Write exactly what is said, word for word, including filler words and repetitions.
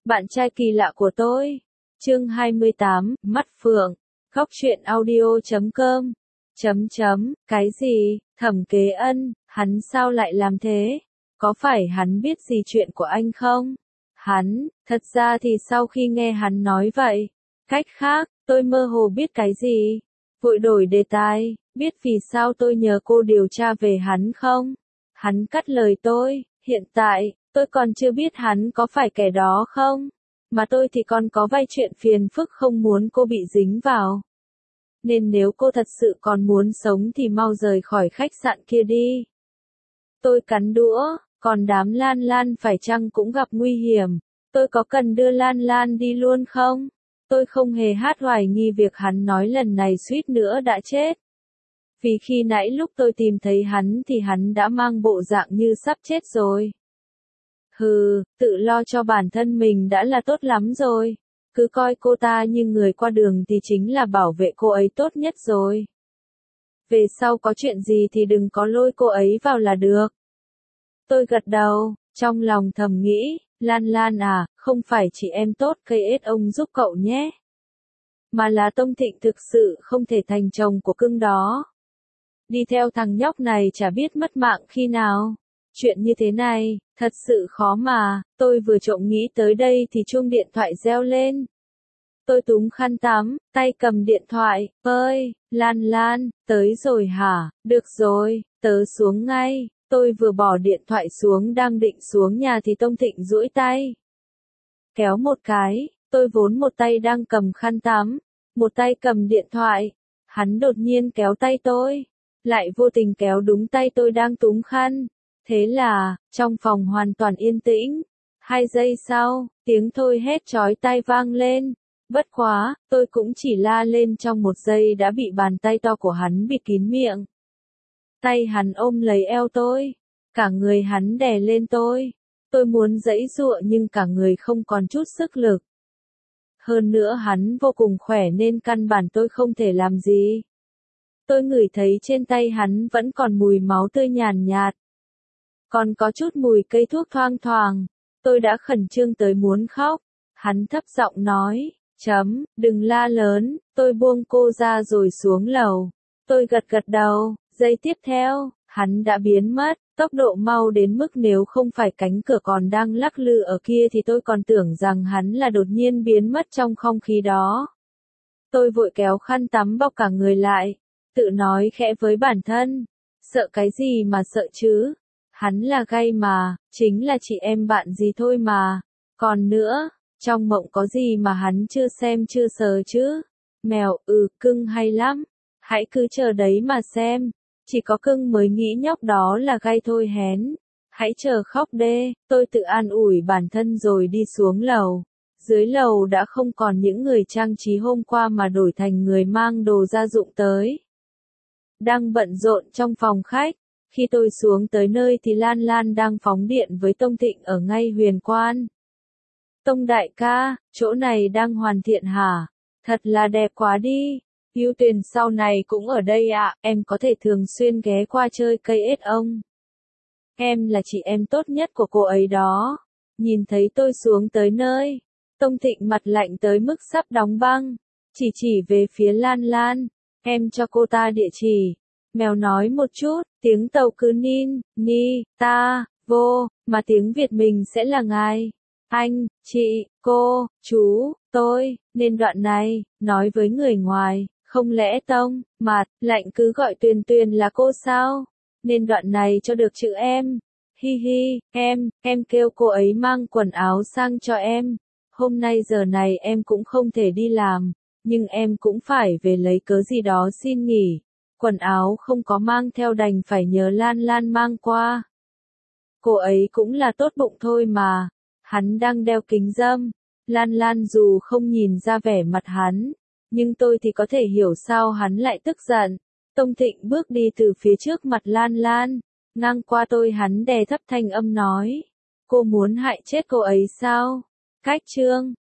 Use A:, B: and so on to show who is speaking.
A: Bạn trai kỳ lạ của tôi. Chương hai mươi tám, Mắt Phượng. Góc truyện audio chấm com. Chấm chấm, cái gì, Thẩm Kế Ân, hắn sao lại làm thế? Có phải hắn biết gì chuyện của anh không? Hắn, thật ra thì sau khi nghe hắn nói vậy, cách khác, tôi mơ hồ biết cái gì? Vội đổi đề tài, biết vì sao tôi nhờ cô điều tra về hắn không? Hắn cắt lời tôi, hiện tại, tôi còn chưa biết hắn có phải kẻ đó không? Mà tôi thì còn có vài chuyện phiền phức không muốn cô bị dính vào. Nên nếu cô thật sự còn muốn sống thì mau rời khỏi khách sạn kia đi. Tôi cắn đũa, còn đám Lan Lan phải chăng cũng gặp nguy hiểm? Tôi có cần đưa Lan Lan đi luôn không? Tôi không hề hát hoài nghi việc hắn nói lần này suýt nữa đã chết. Vì khi nãy lúc tôi tìm thấy hắn thì hắn đã mang bộ dạng như sắp chết rồi. Hừ, tự lo cho bản thân mình đã là tốt lắm rồi. Cứ coi cô ta như người qua đường thì chính là bảo vệ cô ấy tốt nhất rồi. Về sau có chuyện gì thì đừng có lôi cô ấy vào là được. Tôi gật đầu, trong lòng thầm nghĩ, Lan Lan à, không phải chị em tốt cây ết ông giúp cậu nhé. Mà là Tông Thịnh thực sự không thể thành chồng của cưng đó. Đi theo thằng nhóc này chả biết mất mạng khi nào. Chuyện như thế này, thật sự khó mà, tôi vừa trộm nghĩ tới đây thì chuông điện thoại reo lên. Tôi túm khăn tắm, tay cầm điện thoại, ơi, Lan Lan, tới rồi hả, được rồi, tớ xuống ngay. Tôi vừa bỏ điện thoại xuống đang định xuống nhà thì Tông Thịnh duỗi tay. Kéo một cái, tôi vốn một tay đang cầm khăn tắm, một tay cầm điện thoại. Hắn đột nhiên kéo tay tôi, lại vô tình kéo đúng tay tôi đang túm khăn. Thế là, trong phòng hoàn toàn yên tĩnh. Hai giây sau, tiếng thôi hét chói tai vang lên. Bất quá, tôi cũng chỉ la lên trong một giây đã bị bàn tay to của hắn bịt kín miệng. Tay hắn ôm lấy eo tôi, cả người hắn đè lên tôi. Tôi muốn giãy giụa nhưng cả người không còn chút sức lực. Hơn nữa hắn vô cùng khỏe nên căn bản tôi không thể làm gì. Tôi ngửi thấy trên tay hắn vẫn còn mùi máu tươi nhàn nhạt. Còn có chút mùi cây thuốc thoang thoảng. Tôi đã khẩn trương tới muốn khóc. Hắn thấp giọng nói, chấm, đừng la lớn. Tôi buông cô ra rồi xuống lầu. Tôi gật gật đầu. Giây tiếp theo, hắn đã biến mất. Tốc độ mau đến mức nếu không phải cánh cửa còn đang lắc lư ở kia thì tôi còn tưởng rằng hắn là đột nhiên biến mất trong không khí đó. Tôi vội kéo khăn tắm bọc cả người lại. Tự nói khẽ với bản thân. Sợ cái gì mà sợ chứ? Hắn là gay mà, chính là chị em bạn gì thôi mà. Còn nữa, trong mộng có gì mà hắn chưa xem chưa sờ chứ? Mèo, ừ, cưng hay lắm. Hãy cứ chờ đấy mà xem. Chỉ có cưng mới nghĩ nhóc đó là gay thôi hén. Hãy chờ khóc đê, tôi tự an ủi bản thân rồi đi xuống lầu. Dưới lầu đã không còn những người trang trí hôm qua mà đổi thành người mang đồ gia dụng tới. Đang bận rộn trong phòng khách. Khi tôi xuống tới nơi thì Lan Lan đang phóng điện với Tông Thịnh ở ngay Huyền Quan. Tông đại ca, chỗ này đang hoàn thiện hả? Thật là đẹp quá đi. Hữu Tuyền sau này cũng ở đây ạ, à, em có thể thường xuyên ghé qua chơi cây ết ông. Em là chị em tốt nhất của cô ấy đó. Nhìn thấy tôi xuống tới nơi, Tông Thịnh mặt lạnh tới mức sắp đóng băng, chỉ chỉ về phía Lan Lan, em cho cô ta địa chỉ. Mèo nói một chút, tiếng Tàu cứ nin, ni, ta, vô, mà tiếng Việt mình sẽ là ngài, anh, chị, cô, chú, tôi, nên đoạn này, nói với người ngoài, không lẽ Tông, Mạt, lạnh cứ gọi Tuyền Tuyền là cô sao? Nên đoạn này cho được chữ em. Hi hi, em, em kêu cô ấy mang quần áo sang cho em. Hôm nay giờ này em cũng không thể đi làm, nhưng em cũng phải về lấy cớ gì đó xin nghỉ. Quần áo không có mang theo đành phải nhờ Lan Lan mang qua. Cô ấy cũng là tốt bụng thôi mà. Hắn đang đeo kính râm. Lan Lan dù không nhìn ra vẻ mặt hắn, nhưng tôi thì có thể hiểu sao hắn lại tức giận. Tông Thịnh bước đi từ phía trước mặt Lan Lan. Ngang qua tôi hắn đè thấp thanh âm nói. Cô muốn hại chết cô ấy sao? Cách chương.